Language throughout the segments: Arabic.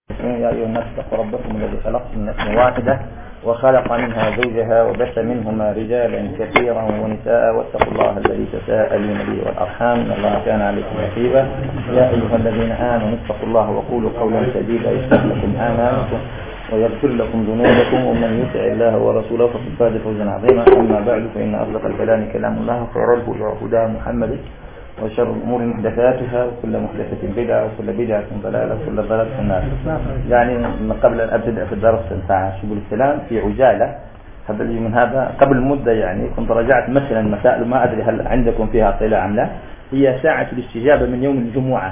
يا أيها الناس اتقوا ربكم الذي خلقكم من نفس واحدة وخلق منها زوجها وبث منهما رجالا كثيرا ونساء واتقوا الله الذي تساءلون به والأرحام إن الله كان عليكم رقيبا. يا أيها الذين آمنوا اتقوا الله وقولوا قولا سديدا يصلح لكم أعمالكم ويغفر لكم ذنوبكم ومن يطع الله ورسوله فقد فاز فوزا عظيما. أما بعد فإن أصدق الكلام كلام الله وخير الهدى هدى محمد وشر الأمور محدثاتها وكل محدثة بدعة وكل بدعة ضلالة وكل ضلالة في النار. يعني قبل أن أبدأ في الدرس بتاع شبه السلام في عجالة من هذا قبل مدة يعني كنت راجعت مثلا مسائل ما أدري هل عندكم فيها اطلاع أم لا. هي ساعة الاستجابة من يوم الجمعة.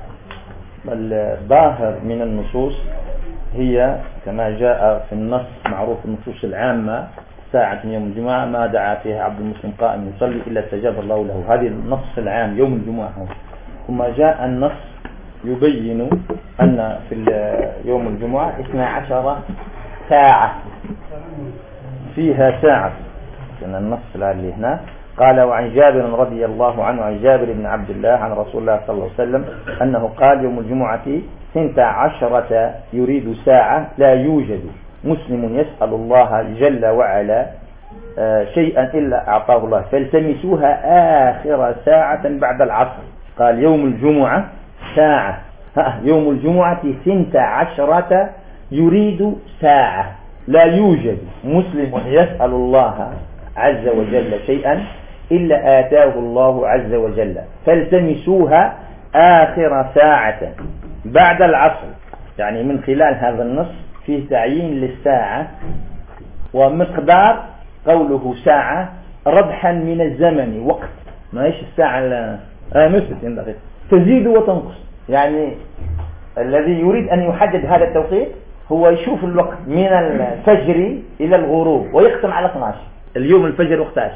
الظاهر من النصوص هي كما جاء في النص معروف النصوص العامة ساعة من يوم الجمعة ما دعا فيها عبد المسلم قائم يصلي إلا استجاب الله له. هذه النص العام يوم الجمعة. ثم جاء النص يبين أن في يوم الجمعة 12 ساعة فيها ساعة. لأن النص اللي هنا قال وعن جابر رضي الله عنه عن جابر بن عبد الله عن رسول الله صلى الله عليه وسلم أنه قال يوم الجمعة 12 يريد ساعة لا يوجد مسلم يسأل الله جل وعلا شيئا إلا أعطاه الله فالتمسوها آخر ساعة بعد العصر. قال يوم الجمعة ساعة يوم الجمعة 12 يريد ساعة لا يوجد مسلم يسأل الله عز وجل شيئا إلا آتاه الله عز وجل فالتمسوها آخر ساعة بعد العصر. يعني من خلال هذا النص فيه تعيين للساعة ومقدار قوله ساعة ربحا من الزمن وقت ما هيش الساعة مثل تزيد وتنقص. يعني الذي يريد أن يحدد هذا التوقيت هو يشوف الوقت من الفجر إلى الغروب ويختم على 12. اليوم الفجر وقتاش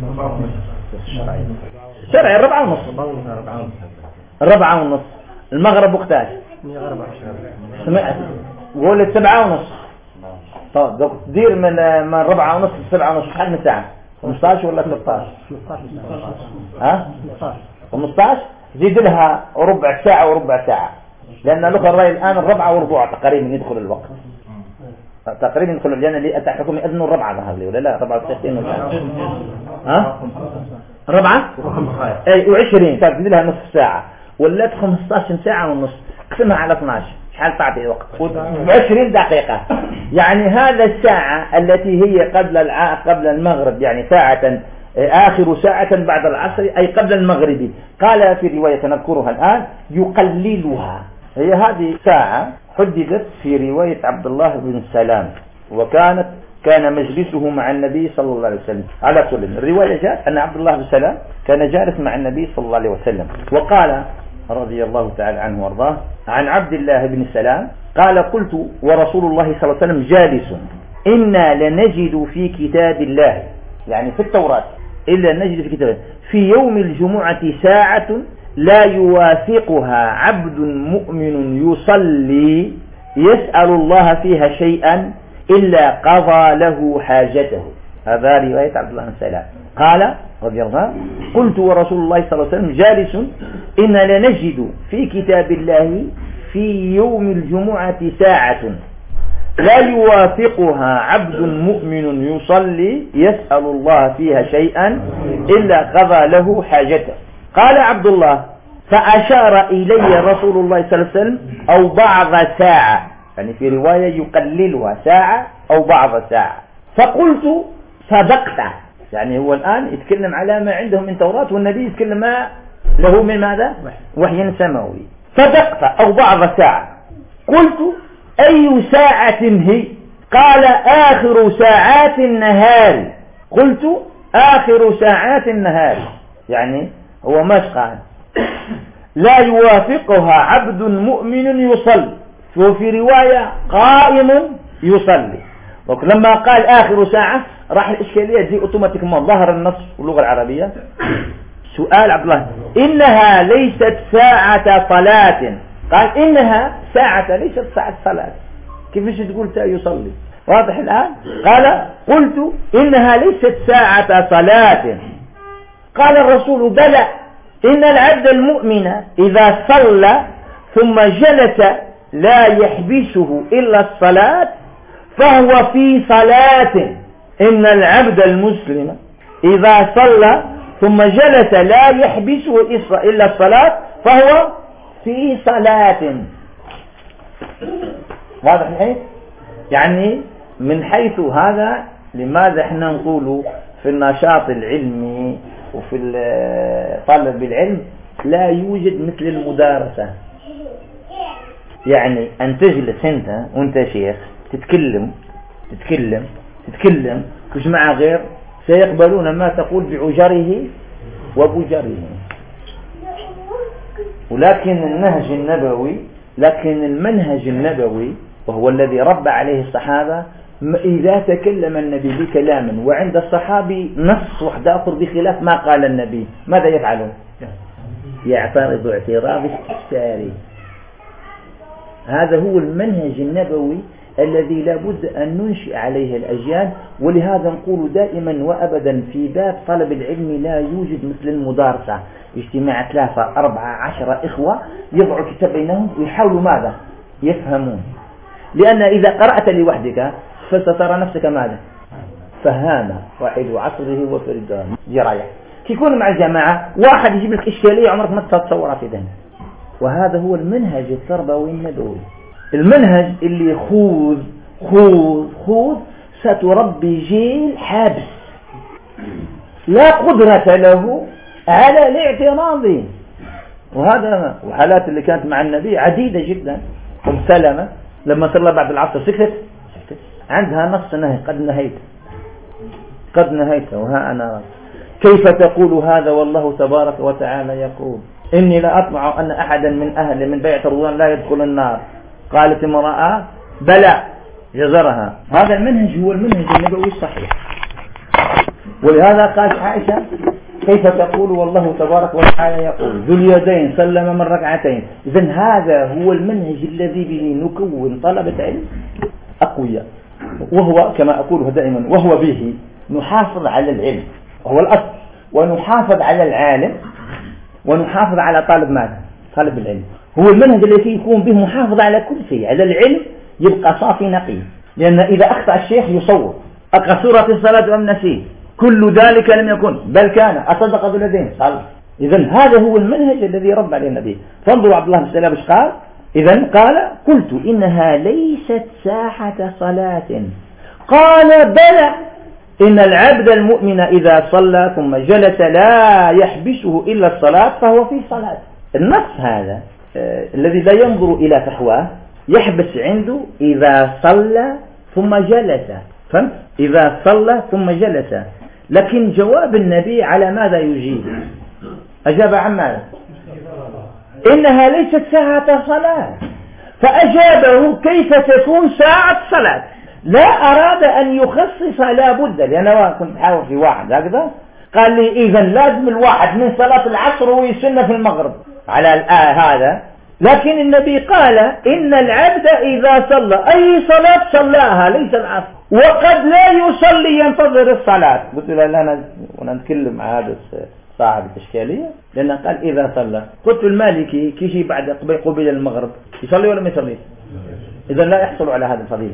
شرعي 4:30 المغرب وقتاش قولت 7:30. طب تدير من 4:30 ل 7:30 شحال من ساعة 15 ولا 13 15 زيد لها ربع ساعة وربع ساعة لأن الأخرى الرأي الآن 4:15 تقريبا يدخل الوقت تقريبا يدخل لأن اللي أتحكم يأذنوا 4 ظهر لي ولا لا 64 4 أي و20 تزيد لها نصف ساعة ولا 15 ساعة ونص قسمها على 12 شحال تعطي وقت 20 دقيقة. يعني هذا الساعة التي هي قبل المغرب يعني ساعة آخر ساعة بعد العصر أي قبل المغرب. قال في رواية نذكرها الآن يقللها. هي هذه ساعة حددت في رواية عبد الله بن سلام كان مجلسه مع النبي صلى الله عليه وسلم. على كل الرواية جاءت أن عبد الله بن سلام كان جالس مع النبي صلى الله عليه وسلم وقال رضي الله تعالى عنه وارضاه عن عبد الله بن سلام قال قلت ورسول الله صلى الله عليه وسلم جالس إنا لنجد في كتاب الله يعني في التوراة إلا نجد في كتاب في يوم الجمعة ساعة لا يوافقها عبد مؤمن يصلي يسأل الله فيها شيئا إلا قضى له حاجته. هذا رواية عبد الله بن سلام قال رضي الله عنه قلت ورسول الله صلى الله عليه وسلم جالس إنا لنجد في كتاب الله في يوم الجمعة ساعة لا يوافقها عبد مؤمن يصلي يسأل الله فيها شيئا إلا قضى له حاجته. قال عبد الله فأشار إلي رسول الله صلى الله عليه وسلم أو بعض ساعة يعني في رواية يقللها ساعة أو بعض ساعة فقلت صدقت. يعني هو الآن يتكلم على ما عندهم من توراة والنبي يتكلم ما له من ماذا وحي سماوي. صدقت أو بعض ساعة. قلت أي ساعة هي؟ قال آخر ساعات النهار. قلت آخر ساعات النهار يعني هو ما قال لا يوافقها عبد مؤمن يصلي وفي رواية قائم يصلي. ولما قال آخر ساعة راح الإشكالية تجي أوتوماتيك ما ظهر النص واللغة العربية. سؤال عبد الله إنها ليست ساعة صلاة. قال إنها ساعة ليست ساعة صلاة. كيفش تقول يصلي واضح الآن؟ قال قلت إنها ليست ساعة صلاة. قال الرسول بلى إن العبد المؤمن إذا صلى ثم جلس لا يحبسه إلا الصلاة فهو في صلاة. إن العبد المسلم إذا صلى ثم جلس لا يحبسه إلا الصلاة فهو في صلاة. واضح الحين؟ يعني من حيث هذا لماذا احنا نقول في النشاط العلمي وفي طلب العلم لا يوجد مثل المدارسة. يعني أن تجلس أنت وأنت شيخ تتكلم مش مع غير سيقبلون ما تقول بعجره وبجره. ولكن المنهج النبوي وهو الذي ربى عليه الصحابة، إذا تكلم النبي بكلام وعند الصحابي نص واحد آخر بخلاف ما قال النبي ماذا يفعلون؟ يعترض اعتراض استفساري. هذا هو المنهج النبوي الذي لابد أن ننشئ عليه الأجيال. ولهذا نقول دائما وأبدا في باب طلب العلم لا يوجد مثل المدارسة، اجتماع 3 4 10 إخوة يضعوا كتاب بينهم ويحاولوا ماذا؟ يفهمون. لأن إذا قرأت لوحدك فسترى نفسك ماذا؟ فهامة واحد عصره وفرده جراية. كيكون مع الجماعة واحد يجيب لك إشكالية عمرك ما تتصورها في ذهنك. وهذا هو المنهج التربوي النبوي، المنهج اللي خوذ ستربي جيل حابس لا قدرة له على الاعتراض. وهذا وحالات اللي كانت مع النبي عديدة جدا. أم سلمة لما صلى بعد العصر سكت عندها نص نهي قد نهيت وها أنا كيف تقول هذا والله تبارك وتعالى يقول إني لا أطمع أن أحدا من بيعة رضوان لا يدخل النار. قالت امرأة بلى جزرها. هذا المنهج هو المنهج النبوي الصحيح. ولهذا قالت عائشة كيف تقول والله تبارك وتعالى يقول ذو اليدين سلم من ركعتين. إذن هذا هو المنهج الذي به نكون طلبة علم أقوياء، وهو كما أقوله دائما وهو به نحافظ على العلم وهو الأصل، ونحافظ على العالم، ونحافظ على طالب العلم. هو المنهج الذي يكون به محافظ على كل شيء، على العلم يبقى صافي نقي. لأن إذا أخطأ الشيخ يصور أقصر في الصلاة أم نسيت كل ذلك لم يكن بل كان أصدق ذو اليدين صلى. إذن هذا هو المنهج الذي ربى عليه النبي. فانظروا عبد الله بن سلام ايش قال. إذن قال قلت إنها ليست ساحة صلاة. قال بلى إن العبد المؤمن إذا صلى ثم جلس لا يحبسه إلا الصلاة فهو في صلاة. النص هذا الذي لا ينظر إلى فحواه يحبس عنده إذا صلى ثم جلس. فهمت؟ إذا صلى ثم جلس. لكن جواب النبي على ماذا يجيب؟ أجاب عن ماذا؟ إنها ليست ساعة صلاة. فأجابه كيف تكون ساعة صلاة؟ لا أراد أن يخصص لا بد. لأن كنت أحاول في واحد هكذا قال لي إذن لازم الواحد من صلاة العصر ويسن في المغرب على هذا. لكن النبي قال إن العبد إذا صلى أي صلاة صلاها ليس العصر، وقد لا يصلي ينتظر الصلاة. قلت له لا أنا نتكلم مع هذا صاحب الإشكالية لأنه قال إذا صلى. قلت المالكي كيجي بعد قبيل المغرب يصلي ولا ما يصلي؟ إذا لا يحصل على هذا الفضيلة.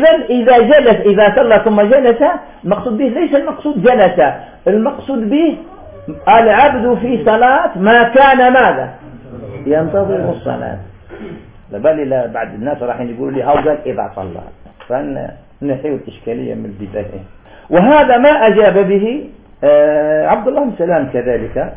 إذا صلى ثم جلس المقصود به ليس المقصود جلس، المقصود به العبد في صلاة ما كان ماذا؟ ينتظر الصلاة. لبالي بعد الناس راح يقولوا لي هاو قال إذا صلى. فنحيو الإشكالية من البداية. وهذا ما أجاب به عبد الله بن سلام كذلك.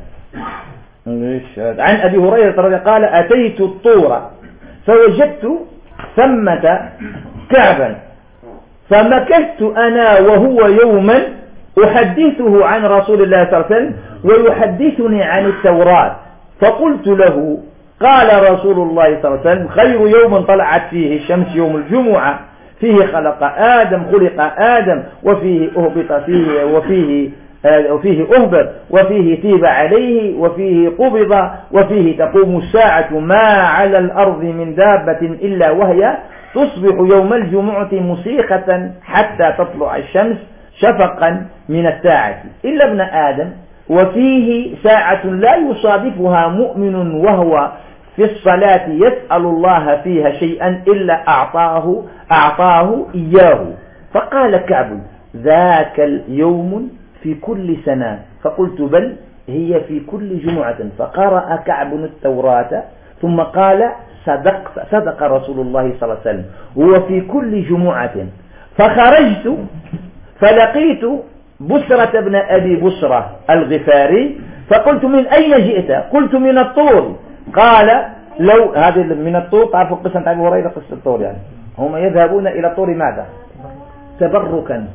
عن أبي هريرة قال أتيت الطور فوجدت ثمة كعبا فمكثت أنا وهو يوما أحدثه عن رسول الله صلى الله عليه وسلم ويحدثني عن التوراة. فقلت له قال رسول الله صلى الله عليه وسلم خير يوم طلعت فيه الشمس يوم الجمعة فيه خلق آدم وفيه أهبط فيه وفيه أهبط وفيه تيب عليه وفيه قبض وفيه تقوم الساعة ما على الأرض من دابة إلا وهي تصبح يوم الجمعة مسيخة حتى تطلع الشمس شفقا من الساعة إلا ابن آدم وفيه ساعة لا يصادفها مؤمن وهو في الصلاة يسأل الله فيها شيئا إلا أعطاه إياه. فقال كعب: ذاك اليوم في كل سنة. فقلت: بل هي في كل جمعة. فقرأ كعب التوراة ثم قال: صدق رسول الله صلى الله عليه وسلم، هو في كل جمعة. فخرجت فلقيت بسرة بن أبي بسرة الغفاري، فقلت: من أين جئت؟ قلت: من الطور. قال: لو هذه من الطور، تعرفوا قصة أبي هريرة، قصة الطور يعني هم يذهبون إلى الطور ماذا؟ تبركا.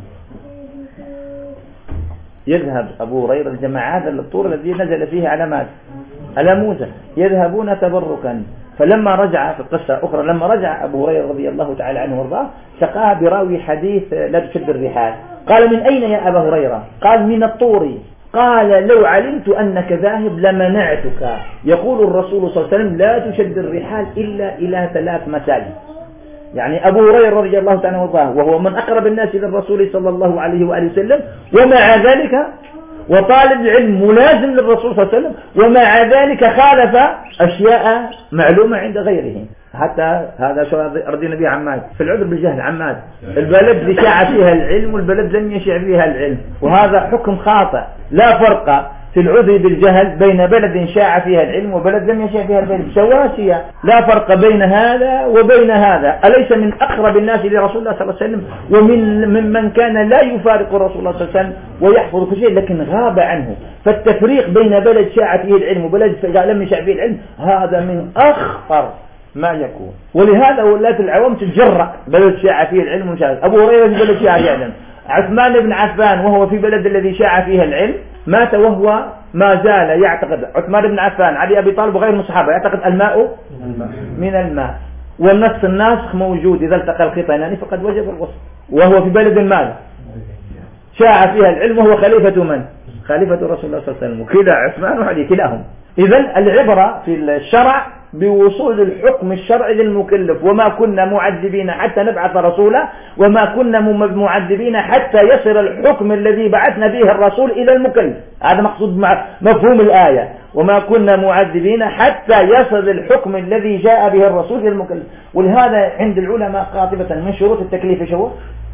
يذهب أبو هريرة الجماعات الطور الذي نزل فيه على ماذا؟ على موسى، يذهبون تبركا. فلما رجع في القصة أخرى، لما رجع أبو هريرة رضي الله تعالى عنه وارضاه سقاه براوي حديث لا تشد الرحال. قال: من أين يا أبا هريرة؟ قال: من الطور. قال: لو علمت أنك ذاهب لمنعتك. يقول الرسول صلى الله عليه وسلم: لا تشد الرحال إلا إلى 3 مساجد. يعني أبو هريرة رضي الله تعالى وارضاه وهو من أقرب الناس إلى الرسول صلى الله عليه وآله وسلم، ومع ذلك وطالب العلم ملازم للرسول صلى الله عليه وسلم، ومع ذلك خالف أشياء معلومة عند غيره. حتى هذا شو رضينا به عماد في العذر بالجهل. عماد البلد اللي شاع فيها العلم والبلد لم يشع فيها العلم، وهذا حكم خاطئ. لا فرق في العذر بالجهل بين بلد شاع فيها العلم وبلد لم يشع فيها العلم، سواسية، لا فرق بين هذا وبين هذا. أليس من أقرب الناس لرسول الله صلى الله عليه وسلم، ومن كان لا يفارق رسول الله صلى الله عليه وسلم ويحفظ كل شيء لكن غاب عنه. فالتفريق بين بلد شاع فيه العلم وبلد لم يشع فيه العلم هذا من أخطر ما يكون. ولهذا ولات العوام تتجرأ بلد شاع فيه العلم ومشاهد. أبو هريرة في بلد شاع فيه العلم، عثمان بن عفان وهو في بلد الذي شاع فيها العلم مات وهو ما زال يعتقد. عثمان بن عفان، علي أبي طالب وغير من الصحابة يعتقد الماء من الماء، والنص الناسخ موجود: إذا التقى الخيطان فقد وجب الغسل. وهو في بلد ماذا؟ شاع فيها العلم، وهو خليفة من؟ خليفة رسول الله صلى الله عليه وسلم، وكلا عثمان وعلي كلاهم. إذن العبرة في الشرع بوصول الحكم الشرعي للمكلف، وما كنا معذبين حتى نبعث رسولا، وما كنا معذبين حتى يصل الحكم الذي بعثنا به الرسول إلى المكلف. هذا مقصود مع مفهوم الآية: وما كنا معذبين حتى يصل الحكم الذي جاء به الرسول إلى المكلف. ولهذا عند العلماء قاطبة من شروط التكليف شو؟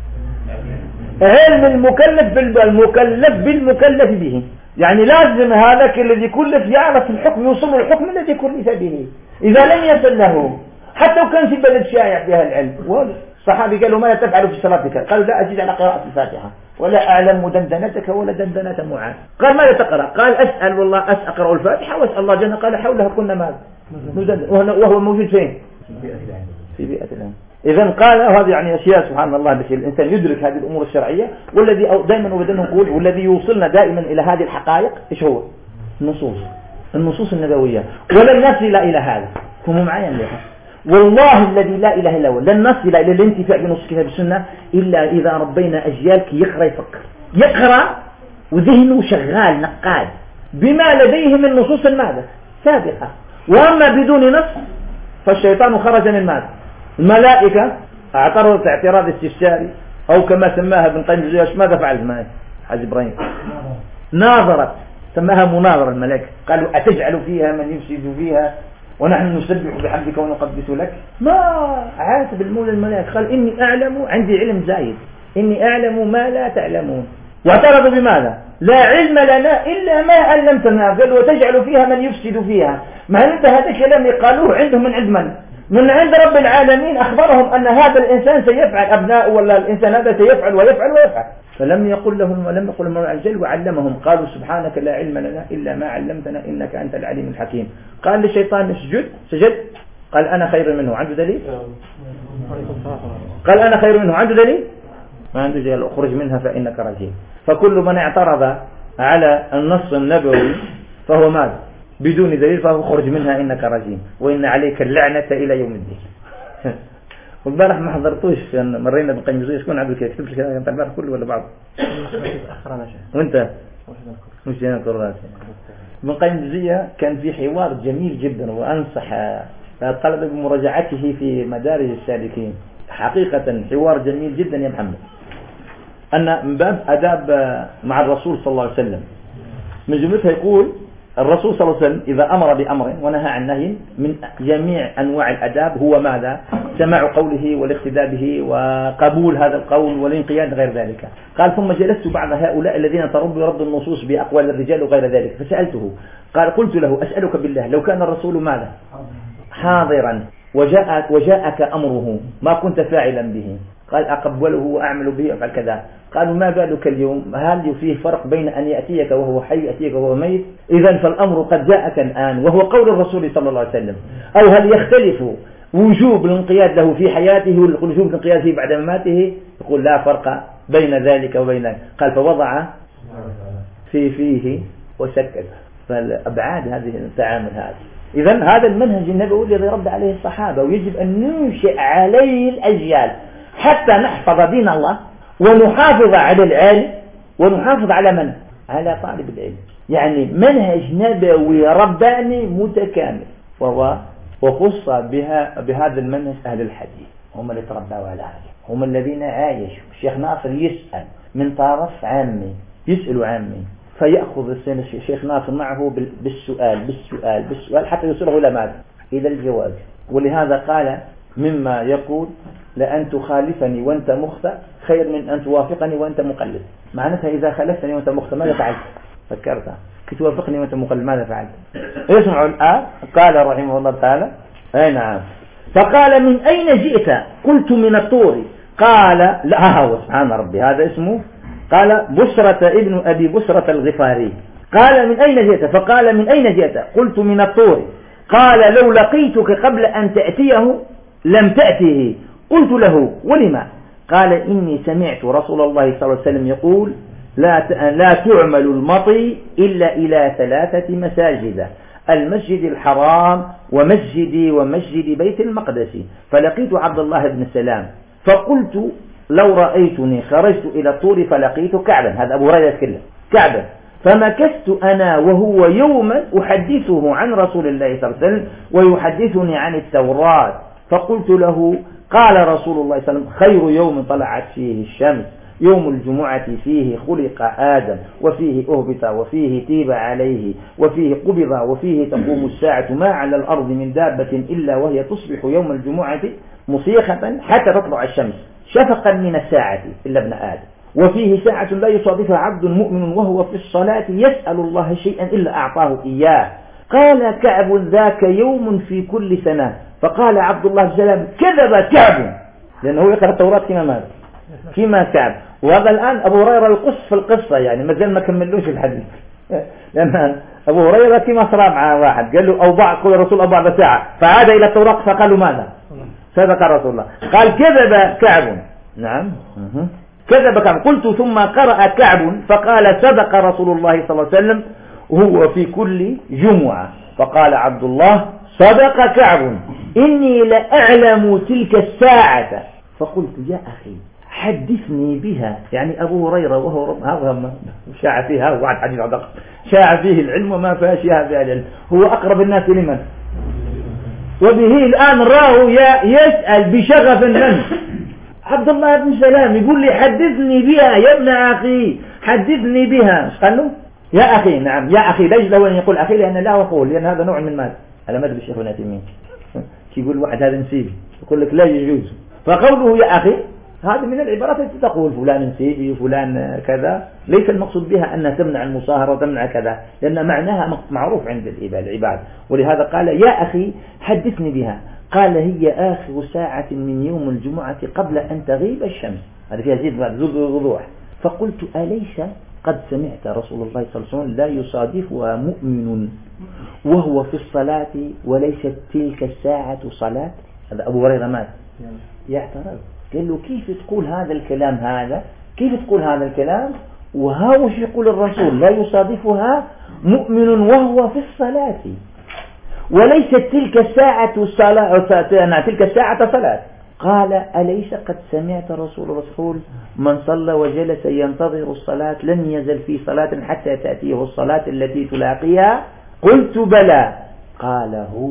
علم المكلف بالمكلف به. يعني لازم هذاك الذي كلف يعرف الحكم، يوصل الحكم الذي كلف به. إذا لم يصل له حتى لو كان في بلد شائع فيها العلم، الصحابي قالوا: ماذا تفعل في صلاتك؟ قالوا: لا أجد على قراءة الفاتحة ولا أعلم دندنتك ولا دندنة معاذ. قال: ماذا تقرأ؟ قال: أسأل الله أقرأ الفاتحة وأسأل الله جل. قال: حولها كنا ماذا؟ وهو موجود فين؟ في بيئة العلم. إذن قال هذه يعني أشياء سبحان الله بس الإنسان يدرك هذه الأمور الشرعية. والذي دائما وبدأنا نقول والذي يوصلنا دائما إلى هذه الحقائق إيش هو؟ النصوص النبوية. ولن نصل إلى هذا، هم معايا لها والله الذي لا إله إلا هو، لن نصل إلى الانتفاع بنص كتاب السنة إلا إذا ربينا أجيال كي يقرأ وذهنه شغال نقاد بما لديه من نصوص ماذا؟ سابقة. وأما بدون نص فالشيطان خرج من ماذا؟ الملائكة اعترضت اعتراض استفساري، أو كما سماها ابن قيم الجوزية. ماذا فعلت معي حاج إبراهيم؟ ناظرت، سماها مناظرة الملائكة. قالوا: أتجعل فيها من يفسد فيها ونحن نسبح بحمدك ونقدس لك؟ ما عاتب المولى الملائكة، قال: إني أعلم، عندي علم زايد، إني أعلم ما لا تعلمون. واعترضوا بماذا؟ لا علم لنا إلا ما علمتنا. قال: وتجعل فيها من يفسد فيها. مع أن هذا الكلام قالوه عندهم من عند من؟ من عند رب العالمين. أخبرهم أن هذا الإنسان سيفعل، أبناء ولا الإنسان هذا سيفعل ويفعل ويفعل. فلم يقل لهم الله عز وجل وعلمهم. قالوا: سبحانك لا علم لنا إلا ما علمتنا إنك أنت العليم الحكيم. قال للشيطان: اسجد، سجد. قال: أنا خير منه. عنده دليل؟ قال: أنا خير منه. عنده دليل؟ ما عنده دليل. اخرج منها فإنك رجيم. فكل من اعترض على النص النبوي فهو ماذا؟ بدون دليل، فهو خرج منها إنك رجيم وإن عليك اللعنة إلى يوم الدين. والبارح ما حضرتوش، مرينا بن قيم الجوزية. شكون عنده كتاب الكلام انت البارح كله ولا بعض؟ وانت مش جانا كرات. ابن قيم الجوزية كان في حوار جميل جدا، وأنصح الطلبة بمراجعته في مدارج السالكين. حقيقة حوار جميل جدا يا محمد. أن من باب أداب مع الرسول صلى الله عليه وسلم من جملتها يقول: الرسول صلى الله عليه وسلم إذا أمر بأمر ونهى عن نهي من جميع أنواع الأداب هو ماذا؟ سماع قوله والاقتداء به وقبول هذا القول والانقياد غير ذلك. قال ثم جلست بعض هؤلاء الذين تربوا يرد النصوص بأقوال الرجال وغير ذلك فسألته قال قلت له أسألك بالله لو كان الرسول ماذا؟ حاضرا وجاءك أمره ما كنت فاعلا به قال أقبله وأعمل به وأفعل كذا. قالوا ما بالك اليوم هل فيه فرق بين أن يأتيك وهو حي يأتيك وهو ميت؟ إذن فالأمر قد جاءك الآن وهو قول الرسول صلى الله عليه وسلم. أو هل يختلف وجوب الانقياد له في حياته ووجوب الانقياد فيه بعد مماته؟ يقول لا فرق بين ذلك وبين ذلك. قال فوضع في فيه وسكت. فالأبعاد هذه التعامل هذا. إذن هذا المنهج النبوي الذي رد عليه الصحابة ويجب أن ننشئ عليه الأجيال حتى نحفظ دين الله ونحافظ على العلم ونحافظ على من؟ على طالب العلم. يعني منهج نبوي رباني متكامل وخص بهذا المنهج أهل الحديث هم اللي تربوا على هذا هم الذين عايشوا. الشيخ ناصر يسأل من طرف عامي يسأل عامي فيأخذ الشيخ ناصر معه بالسؤال حتى يوصله إلى ماذا؟ إلى الجواب. ولهذا قال مما يقول لأن تخالفني وأنت مخطئ خير من أن توافقني وأنت مقلد. معناتها إذا خالفتني وأنت مخطئ ماذا فعلت؟ فكرتها. كي توافقني وأنت مقلد ماذا فعلت؟ اسمعوا الآن. قال رحمه الله تعالى أي نعم فقال من أين جئت؟ قلت من الطور. قال لا هو سبحان ربي هذا اسمه قال بشرة ابن أبي بشرة الغفاري. قال من أين جئت؟ فقال من أين جئت؟ قلت من الطور. قال لو لقيتك قبل أن تأتيه لم تأتيه. قلت له ولما؟ قال إني سمعت رسول الله صلى الله عليه وسلم يقول لا تعمل المطي إلا إلى 3 مساجد المسجد الحرام ومسجدي ومسجد بيت المقدس. فلقيت عبد الله بن سلام فقلت لو رأيتني خرجت إلى الطور فلقيت كعبا. هذا أبو هريرة كله كعبا. فمكثت أنا وهو يوما أحدثه عن رسول الله صلى الله عليه وسلم ويحدثني عن التوراة. فقلت له قال رسول الله صلى الله عليه وسلم خير يوم طلعت فيه الشمس يوم الجمعة فيه خلق آدم وفيه أهبط وفيه تيب عليه وفيه قبض وفيه تقوم الساعة ما على الأرض من دابة إلا وهي تصبح يوم الجمعة مصيخة حتى تطلع الشمس شفقا من الساعة إلا ابن آدم. وفيه ساعة لا يصادفها عبد مؤمن وهو في الصلاة يسأل الله شيئا إلا أعطاه إياه. قال كعب ذاك يوم في كل سنة. فقال عبد الله بن سلام كذب كعب لأنه يقرأ التوراة كما كعب. وهذا الآن أبو هريرة يقص في القصة يعني ما زال ما كملوش الحديث لأن أبو هريرة كما صار مع واحد قال له قال الرسول أو بعد ساعة فعاد إلى التوراة فقالوا ماذا؟ صدق رسول الله. قال كذب كعب. نعم كذب كعب. قلت ثم قرأ كعب فقال صدق رسول الله صلى الله عليه وسلم هو في كل جمعة. فقال عبد الله صدق كعب إني لأعلم تلك الساعة. فقلت يا أخي حدثني بها. يعني أبو هريرة وهو شاع فيها وعد حديث عدق شاع فيه العلم وما فاشيها بها العلم هو أقرب الناس لمن وبه الآن راه يسأل بشغف من عبد الله بن سلام يقول لي حدثني بها يا ابن أخي حدثني بها. قال له يا أخي نعم يا أخي ليش لو أن يقول أخي لأن لا أقول لأن هذا نوع من ماذا على ماذا بالشيخ ابن تيمية يقول واحد هذا نسيبي يقول لك لا يجوز. فقوله يا أخي هذا من العبارات التي تقول فلان نسيبي فلان كذا ليس المقصود بها أنها تمنع المصاهرة وتمنع كذا لأن معناها معروف عند العباد. ولهذا قال يا أخي حدثني بها. قال هي آخر ساعة من يوم الجمعة قبل أن تغيب الشمس. هذا فيها زيد وضوح. فقلت أليس قد سمعت رسول الله صلى الله عليه وسلم لا يصادفها مؤمن وهو في الصلاة وليست تلك الساعة صلاة؟ هذا أبو هريرة مات يعترض قال له كيف تقول هذا الكلام كيف تقول هذا الكلام وها وش يقول الرسول لا يصادفها مؤمن وهو في الصلاة وليست تلك الساعة صلاة تلك الساعة صلاة. قال أليس قد سمعت الرسول من صلى وجلس ينتظر الصلاة لن يزل في صلاة حتى تأتيه الصلاة التي تلاقيها؟ قلت بلى. قال هو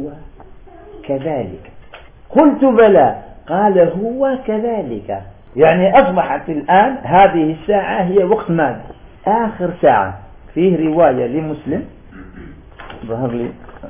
كذلك. قلت بلى. قال هو كذلك. يعني أصبحت الآن هذه الساعة هي وقت ماذا؟ آخر ساعة. فيه رواية لمسلم ظهر لي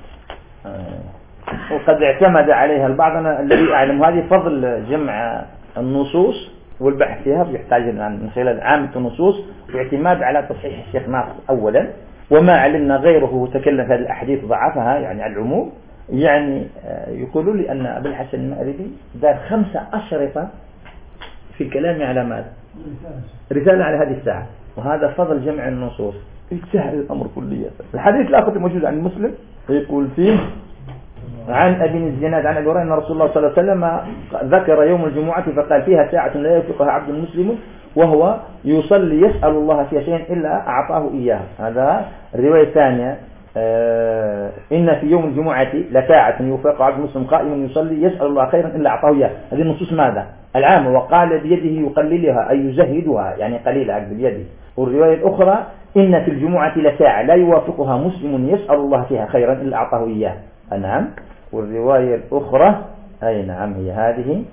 وقد اعتمد عليها البعض. أنا الذي أعلم هذه فضل جمع النصوص والبحث فيها يحتاج من خلال عامة النصوص واعتماد على تصحيح الشيخ ناصر أولا، وما علمنا غيره تكلم هذه الأحاديث ضعفها يعني على العموم. يعني يقولوا لي أن أبو الحسن المأربي دار 5 أشرطة في الكلام على ماذا؟ رسالة على هذه الساعة، وهذا فضل جمع النصوص يسهل الأمر كليا. الحديث الآخر موجود عن مسلم يقول فيه عن أبي الزناد عن أبي هريرة أن رسول الله صلى الله عليه وسلم ذكر يوم الجمعة فقال فيها ساعة لا يفقها عبد مسلم وهو يصلي يسأل الله فيها شيئا إلا أعطاه إياه. هذا الرواية الثانية إن في يوم الجمعة لساعة يفق عبد مسلم قائم يصلي يسأل الله خيرا إلا أعطاه إياه. هذه النصوص ماذا؟ العامة. وقال بيده يقللها أي يزهدها يعني قليلة بيده. والرواية الأخرى إن في الجمعة لساعة لا يوافقها مسلم يسأل الله فيها خيرا إلا أعطاه إياه. نعم. والرواية الأخرى أي نعم هي هذه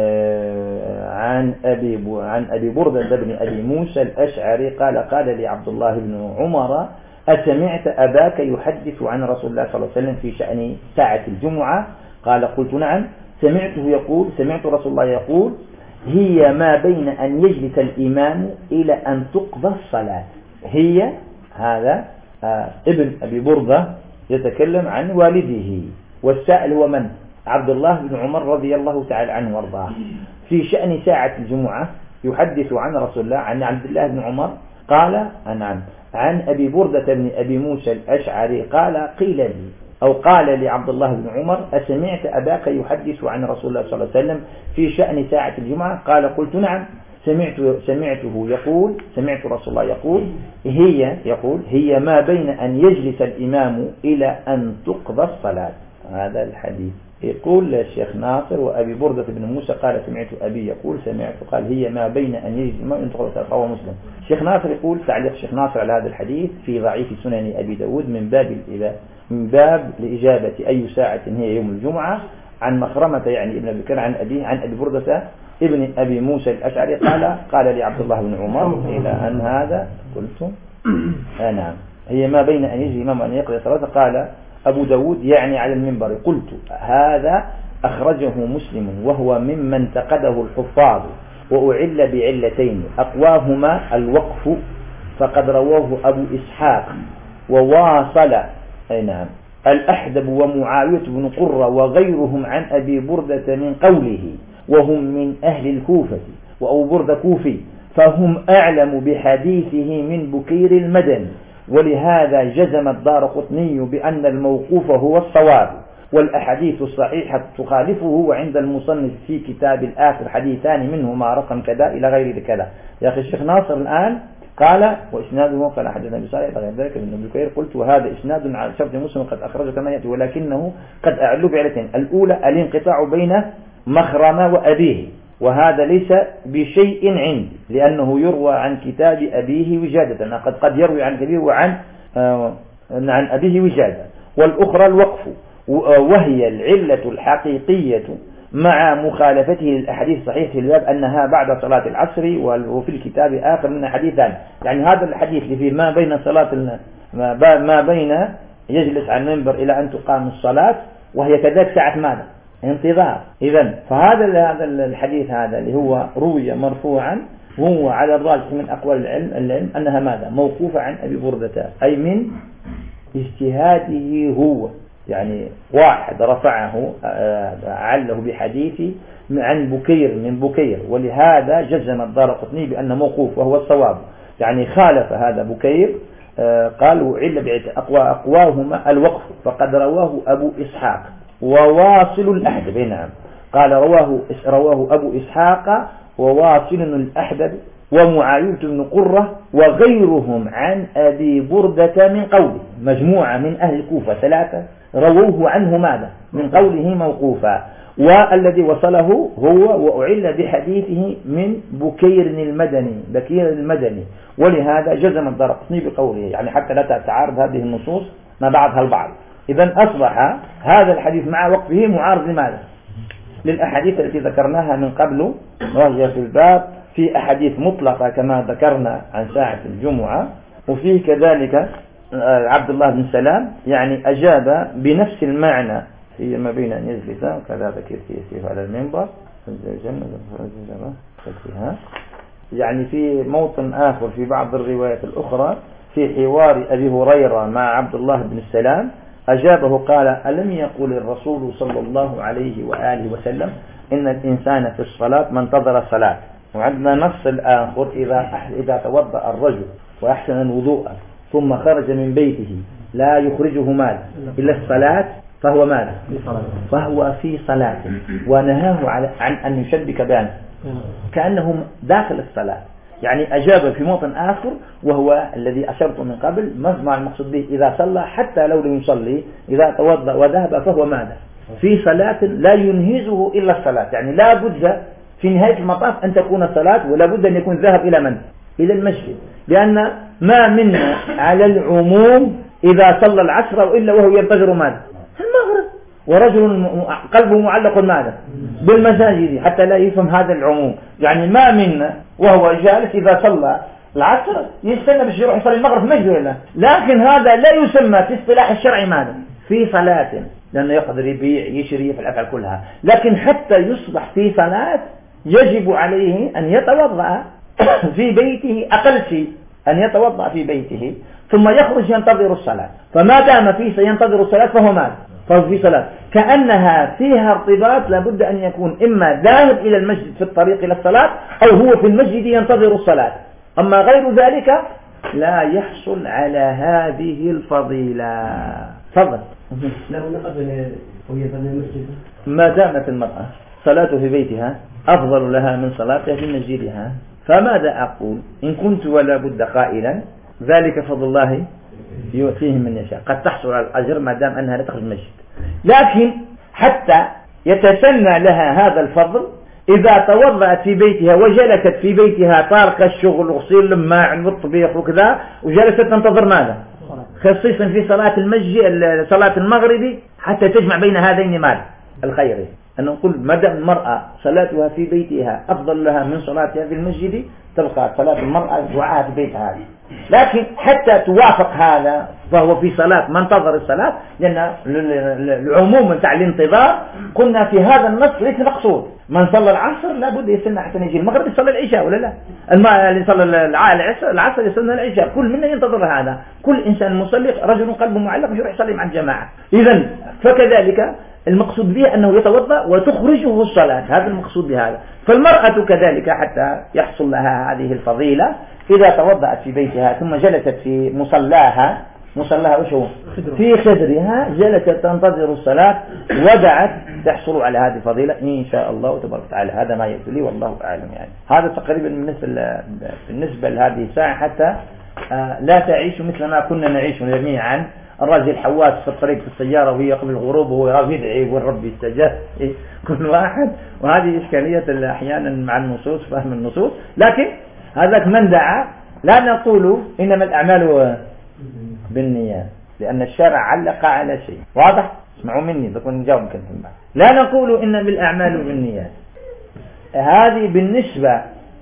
عن أبي بردة بن أبي موسى الأشعري قال قال لي عبد الله بن عمر أسمعت أباك يحدث عن رسول الله صلى الله عليه وسلم في شأن ساعة الجمعة؟ قال قلت نعم. سمعته يقول سمعت رسول الله يقول هي ما بين أن يجلس الإمام إلى أن تقضى الصلاة. هي هذا ابن أبي بردة يتكلم عن والده، والسائل هو من؟ عبد الله بن عمر رضي الله تعالى عنه وارضاه. في شأن ساعة الجمعة يحدث عن رسول الله عن عبد الله بن عمر قال عن أبي بردة بن أبي موسى الأشعري قال قيل لي أو قال لي عبد الله بن عمر أسمعت أباك يحدث عن رسول الله صلى الله عليه وسلم في شأن ساعة الجمعة؟ قال قلت نعم. سمعته يقول سمعت رسول الله يقول هي ما بين أن يجلس الإمام إلى أن تقضى الصلاة. هذا الحديث يقول الشيخ ناصر وأبي بردة بن موسى قال سمعت أبي يقول قال هي ما بين أن يجلس الإمام أن تقضى الصلاة. هو مسلم. الشيخ ناصر يقول تعليق الشيخ ناصر على هذا الحديث في ضعيف سنن أبي داود من باب لإجابة أي ساعة هي يوم الجمعة عن مخرمة يعني ابن بكر عن أبي بردة ابن أبي موسى الأشعري قال لي عبد الله بن عمر إلى أن هذا قلت نعم هي ما بين أن يجي الإمام أن يقضي صلاة. قال أبو داود يعني على المنبر قلت هذا أخرجه مسلم وهو ممن انتقده الحفاظ وأعل بعلتين أقواهما الوقف فقد رواه أبو إسحاق وواصل نعم الأحدب ومعاوية بن قرة وغيرهم عن أبي بردة من قوله وهم من أهل الكوفة وأبو بردة كوفي فهم أعلم بحديثه من بكير المدني، ولهذا جزم الدارقطني بأن الموقوف هو الصواب والأحاديث الصحيحة تخالفه. وعند المصنف في كتاب الآخر حديثان منهما رقم كذا إلى غير كذا. يا أخي الشيخ ناصر الآن قال وإسناده قال حدثنا بصالح إلى غير ذلك من ابن بكير. قلت وهذا إسناد على شرط مسلم قد أخرجه كما يأتي ولكنه قد أعلو بعلتين. الأولى الانقطاع بين مخرمة وأبيه وهذا ليس بشيء عندي لأنه يروى عن كتاب أبيه وجادة قد يروي عن أبيه وعن أبيه وجادة. والأخرى الوقف وهي العلة الحقيقية مع مخالفته للأحاديث الصحيحة في الباب أنها بعد صلاة العصر وفي الكتاب آخر من حديثان. يعني هذا الحديث اللي فيه ما بين صلاة ما بين يجلس على المنبر إلى أن تقام الصلاة وهي كذلك ساعة ماذا؟ انتظار. إذن فهذا الحديث هذا اللي هو روي مرفوعا هو على الراجح من أقوال العلم أنها ماذا؟ موقوفة عن أبي بردة أي من اجتهاده هو، يعني واحد رفعه عله بحديث عن بكير من بكير ولهذا جزم الدارقطني بأنه موقوف وهو الصواب. يعني خالف هذا بكير قالوا علة أقواهما الوقف فقد رواه أبو إسحاق وواصل الأحدب. نعم قال رواه أبو إسحاق وواصل الأحدب ومعاوية بن قرة وغيرهم عن أبي بردة من قوله. مجموعة من أهل الكوفة 3 رووه عنه ماذا؟ من قوله موقوفا. والذي وصله هو وأعل بحديثه من بكير المدني ولهذا جزم الدارقطني بقوله. يعني حتى لا تتعارض هذه النصوص ما بعضها البعض. إذن أصبح هذا الحديث مع وقفه معارض لماذا؟ للأحاديث التي ذكرناها من قبل وهي في الباب في أحاديث مطلقة كما ذكرنا عن ساعة الجمعة وفيه كذلك عبد الله بن سلام يعني أجاب بنفس المعنى في ما بين أن يجلس كذا كيف على المنبر يعني في موطن آخر في بعض الروايات الأخرى في حوار أبي هريرة مع عبد الله بن السلام أجابه قال ألم يقول الرسول صلى الله عليه وآله وسلم إن الإنسان في الصلاة ما انتظر الصلاة. وعندنا نص الآخر إذا توضأ الرجل وأحسن الوضوء ثم خرج من بيته لا يخرجه مال إلا الصلاة فهو مال فهو في صلاة ونهاه عن أن يشبك بانه كأنه داخل الصلاة. يعني أجاب في موطن آخر وهو الذي أشرت من قبل مجمع المقصود به إذا صلى حتى لو لم يصلي إذا توضأ وذهب فهو ماذا في صلاة لا ينهزه إلا الصلاة. يعني لا بد في نهاية المطاف أن تكون صلاة ولا بد أن يكون ذهب إلى من إلى المسجد لأن ما منا على العموم إذا صلى العصر وإلا وهو ينتظر ماذا المغرب ورجل قلبه معلق ماذا بالمساجد حتى لا يفهم هذا العموم. يعني ما منا وهو جالس إذا صلى العصر يستنى بس يروح يصلي المغرب في مسجد ولا لكن هذا لا يسمى في اصطلاح الشرع ماذا في صلاة لأنه يقدر يبيع يشري في الأفعال كلها. لكن حتى يصبح في صلاة يجب عليه أن يتوضأ في بيته أقل شيء أن يتوضأ في بيته ثم يخرج ينتظر الصلاة. فما دام فيه سينتظر الصلاة فهو ماذا فهو في صلاة كأنها فيها ارتباط لابد أن يكون إما ذاهب إلى المسجد في الطريق إلى الصلاة أو هو في المسجد ينتظر الصلاة. أما غير ذلك لا يحصل على هذه الفضيلة. تفضل. ما دامت المرأة صلاته في بيتها أفضل لها من صلاتها في مسجدها فماذا أقول إن كنت ولا بد قائلا ذلك فضل الله يؤتيه من يشاء قد تحصل على الأجر ما دام أنها لا تخرج من المسجد. لكن حتى يتسنى لها هذا الفضل إذا توضأت في بيتها وجلست في بيتها طارق الشغل وغسيل الماء والطبيخ وكذا وجلست تنتظر ماذا خصيصا في صلاة المسجد صلاة المغرب حتى تجمع بين هذين مال الخير أن نقول مدى المرأة صلاتها في بيتها أفضل لها من صلاتها في المسجد تبقى صلاة المرأة دعاء في بيتها. لكن حتى توافق هذا فهو في صلاة ما انتظر الصلاة لأن العموم متاع الانتظار قلنا في هذا النص ليس مقصود من صلى العصر لابد يستنى حتى يجي المغرب يصلي العشاء ولا لا اللي صلى العصر يستنى العشاء كل منا ينتظر هذا. كل إنسان مصلي رجل قلبه معلق يروح يصلي مع الجماعة. إذن فكذلك المقصود به أنه يتوضأ وتخرجه الصلاة هذا المقصود بهذا. فالمرأة كذلك حتى يحصل لها هذه الفضيلة إذا توضأت في بيتها ثم جلست في مصلاها وش هو في خدرها جلست تنتظر الصلاة ودعت تحصل على هذه الفضيلة إن شاء الله تبارك وتعالى. هذا ما يبدو لي والله أعلم. يعني هذا تقريبا بالنسبة لهذه الساعة حتى لا تعيش مثل ما كنا نعيش جميعا. الرجل الحواس في الطريق في السيارة وهي قبل الغروب وهو يدعي والرب يستجاب كل واحد. وهذه إشكالية أحيانا مع النصوص فهم النصوص. لكن هذاك من دعا لا نقول إنما الأعمال بالنيات لأن الشارع علق على شيء واضح. اسمعوا مني تكون نجاوب كلمة. لا نقول إن بالأعمال بالنيات هذه بالنسبة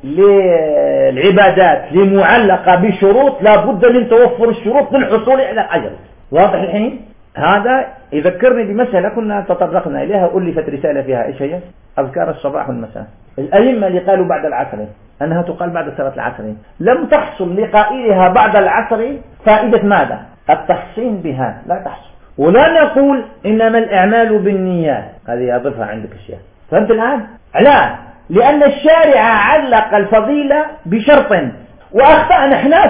للعبادات لمعلقة بشروط لا بد من توفر الشروط للحصول على الأجر. واضح الحين. هذا يذكرني بمسألة كنا تطرقنا إليها ألفت رسالة فيها إيش هي أذكار الصباح والمساء. الأئمة اللي قالوا بعد العصر أنها تقال بعد صلاة العصر لم تحصل لقائلها بعد العصر فائدة ماذا التحصين بها لا تحصل. ولا نقول إنما الأعمال بالنيات هذه أضفها عندك الشيء. فهمت الآن؟ لا لأن الشارع علق الفضيلة بشرط وأخطأنا احنا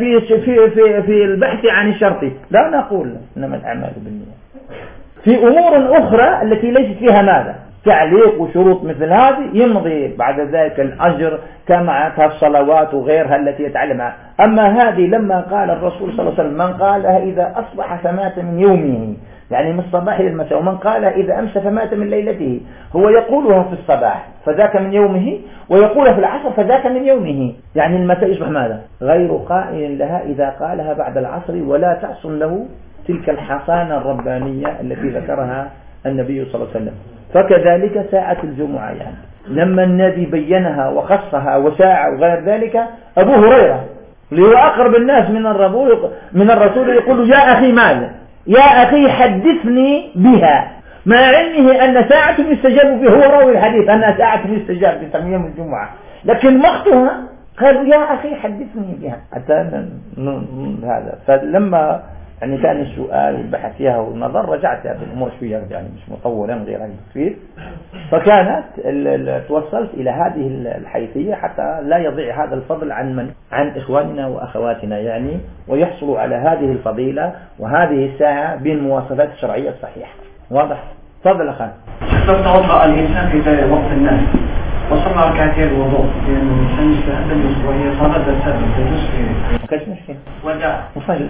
في البحث عن الشرط. لا نقول إنما الأعمال بالنيات في أمور أخرى التي ليست فيها ماذا تعليق وشروط مثل هذه يمضي بعد ذلك الأجر كما الصلوات وغيرها التي يتعلمها. أما هذه لما قال الرسول صلى الله عليه وسلم من قالها إذا أصبح فمات من يومه يعني من الصباح إلى المساء ومن قالها إذا أمس فمات من ليلته هو يقولها في الصباح فذاك من يومه ويقولها في العصر فذاك من يومه. يعني المساء يصبح ماذا غير قائل لها إذا قالها بعد العصر ولا تحصل له تلك الحصانة الربانية التي ذكرها النبي صلى الله عليه وسلم. فكذلك ساعة الجمعة يعني لما النبي بينها وخصها وساعة وغير ذلك أبو هريرة اللي هو أقرب الناس من الرسول يقول يا أخي ماذا؟ يا أخي حدثني بها، مع علمه أن ساعة يستجاب بها، هو راوي الحديث أنها ساعة يستجاب بها يوم الجمعة، لكن وقتها قالوا يا أخي حدثني بها حتى هذا. فلما يعني كان السؤال والبحث فيها والنظر رجعت بالأمور شوية يعني مش مطولا غير كثير، فكانت توصلت إلى هذه الحيثية حتى لا يضيع هذا الفضل عن إخواننا وأخواتنا يعني، ويحصلوا على هذه الفضيلة وهذه الساعة بالمواصفات الشرعية الصحيحة. واضح؟ تفضل أخي. لو توضأ الإنسان في وقت الناس وصلى ركعتين الوضوء لأنه الإنسان يستهدم وهي صلاة السبب تجوز فيه. ما كانش مشكلة. وداع. وصلي.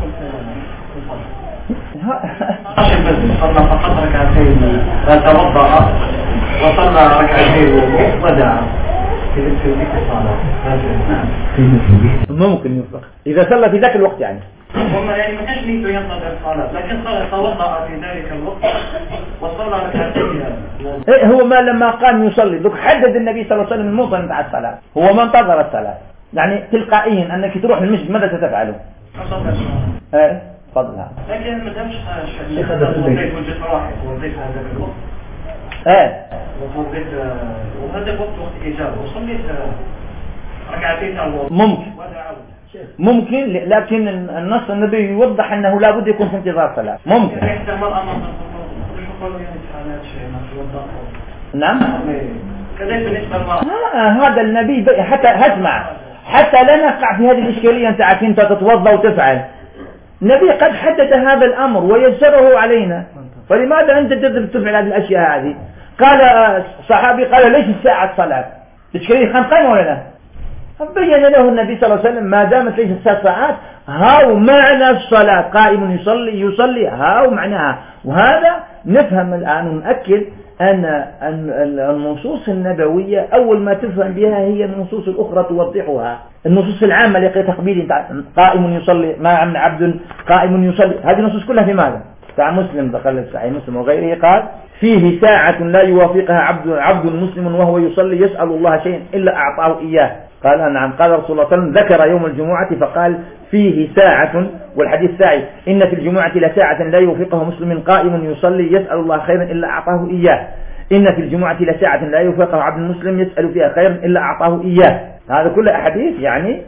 صلى فقط ركعتين توضأ وصلى ركعتين الوضوء وداع. في تلك الصلاة. نعم. ممكن يطلق. إذا صلى في ذاك الوقت يعني. وما يعني ما كانش نيته ينتظر الصلاة، لكن توضأ في ذلك الوقت وصلى ركعتين. إيه هو ما لما قام يصلي ذوك حدد النبي صلى الله عليه وسلم الموطن بتاع الصلاة، هو ما انتظر الصلاة يعني تلقائيا أنك تروح المسجد ماذا ستفعله؟ إيه تفضل هذا. لكن ما دامش الشيخ هذا وظيفة وجهة واحد وظيفة هذاك الوقت. إيه. وهذا وقت إجابة وصليت ركعتين الوضوء. ممكن لكن النص النبي يوضح أنه لا بد يكون في انتظار صلاة. ممكن. نعم. كذلك بالنسبة للمرأة. هذا النبي حتى هسمع حتى لا نقع في هذه الإشكالية أنت تتوضأ وتفعل. النبي قد حدد هذا الأمر ويسره علينا، فلماذا أنت تذهب تفعل هذه الأشياء هذه؟ قال صحابي قال ليش الساعة صلاة؟ الإشكالية خمسين ولا لا؟ بين له النبي صلى الله عليه وسلم ما دامت ليست 6 ساعات هاو معنى الصلاة، قائم يصلي هاو معناها. وهذا نفهم الآن ونأكد أن النصوص النبوية أول ما تفهم بها هي النصوص الأخرى توضحها. النصوص العامة لقي تقبيل قائم يصلي ما عمل عبد قائم يصلي، هذه النصوص كلها في ماذا؟ بتاع مسلم دخل صحيح مسلم وغيره قال فيه ساعة لا يوافقها عبد مسلم وهو يصلي يسأل الله شيئا إلا أعطاه إياه. قال نعم. قال رسول الله صلى الله عليه وسلم ذكر يوم الجمعة فقال فيه ساعة، والحديث الثاني إن في الجمعة لساعة لا يوافقها مسلم قائم يصلي يسأل الله خيرا إلا أعطاه إياه. إن في الجمعة لساعة لا يوافقها عبد مسلم يسأل فيها خيرا إلا أعطاه إياه. هذا كل أحاديث يعني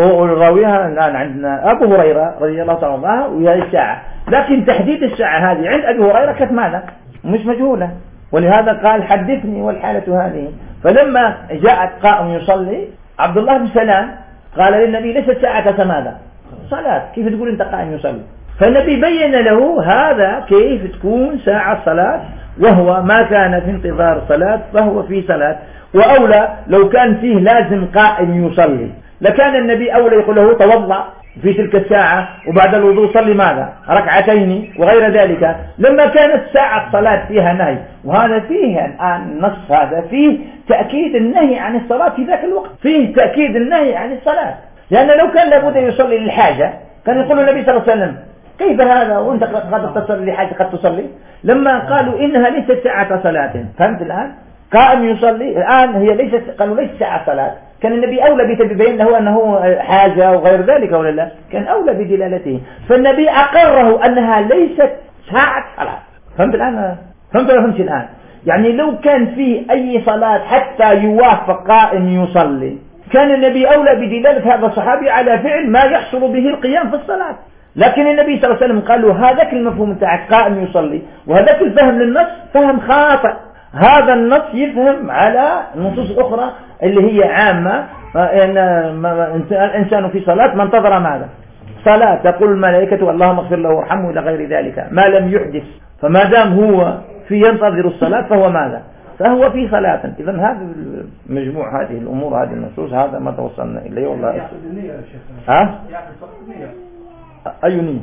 راويها الآن عندنا أبو هريرة رضي الله تعالى عنه وهي الساعة، لكن تحديد الساعة هذه عند أبي هريرة كانت ماذا؟ مش مجهولة، ولهذا قال حدثني والحالة هذه. فلما جاءت قائم يصلي عبد الله بن سلام قال للنبي ليست ساعة ماذا؟ صلاة، كيف تقول أنت قائم يصلي؟ فالنبي بين له هذا كيف تكون ساعة صلاة، وهو ما كان في انتظار صلاة فهو في صلاة. وأولى لو كان فيه لازم قائم يصلي لكان النبي أولى يقول له توضأ في تلك الساعة وبعد الوضوء صلي ماذا؟ ركعتين وغير ذلك. لما كانت ساعة صلاة فيها نهي، وهذا فيه الآن النص هذا فيه تأكيد النهي عن الصلاة في ذاك الوقت، فيه تأكيد النهي عن الصلاة، لأن لو كان لابد يصلي للحاجة كان يقول النبي صلى الله عليه وسلم كيف هذا وانت قد تصلي لحاجة قد تصلي. لما قالوا إنها ليست ساعة صلاة، فهمت الآن؟ قائم يصلي الآن هي ليست، قالوا ليست ساعة صلاة، كان النبي أولى بتبين له أنه حاجة وغير ذلك ولا لا؟ كان أولى بدلالته، فالنبي أقره أنها ليست ساعة صلاة. فهمت الآن؟ فهمت ولا فهمت الآن؟ يعني لو كان فيه أي صلاة حتى يوافق قائم يصلي كان النبي أولى بدلالة هذا الصحابي على فعل ما يحصل به القيام في الصلاة. لكن النبي صلى الله عليه وسلم قال له هذاك المفهوم بتاعك قائم يصلي وهذاك الفهم للنص فهم خاطئ. هذا النص يفهم على النصوص الأخرى اللي هي عامة، الإنسان في صلاة ما انتظر ماذا؟ صلاة تقول الملائكة اللهم اغفر له وارحمه إلى غير ذلك ما لم يحدث، فما دام هو في ينتظر الصلاة فهو ماذا؟ فهو في صلاة. إذن هذا مجموع هذه الأمور هذه النصوص هذا ما توصلنا إليه. والله يعقد النية يا شيخ. ها؟ يعقد فقط النية. أي نية؟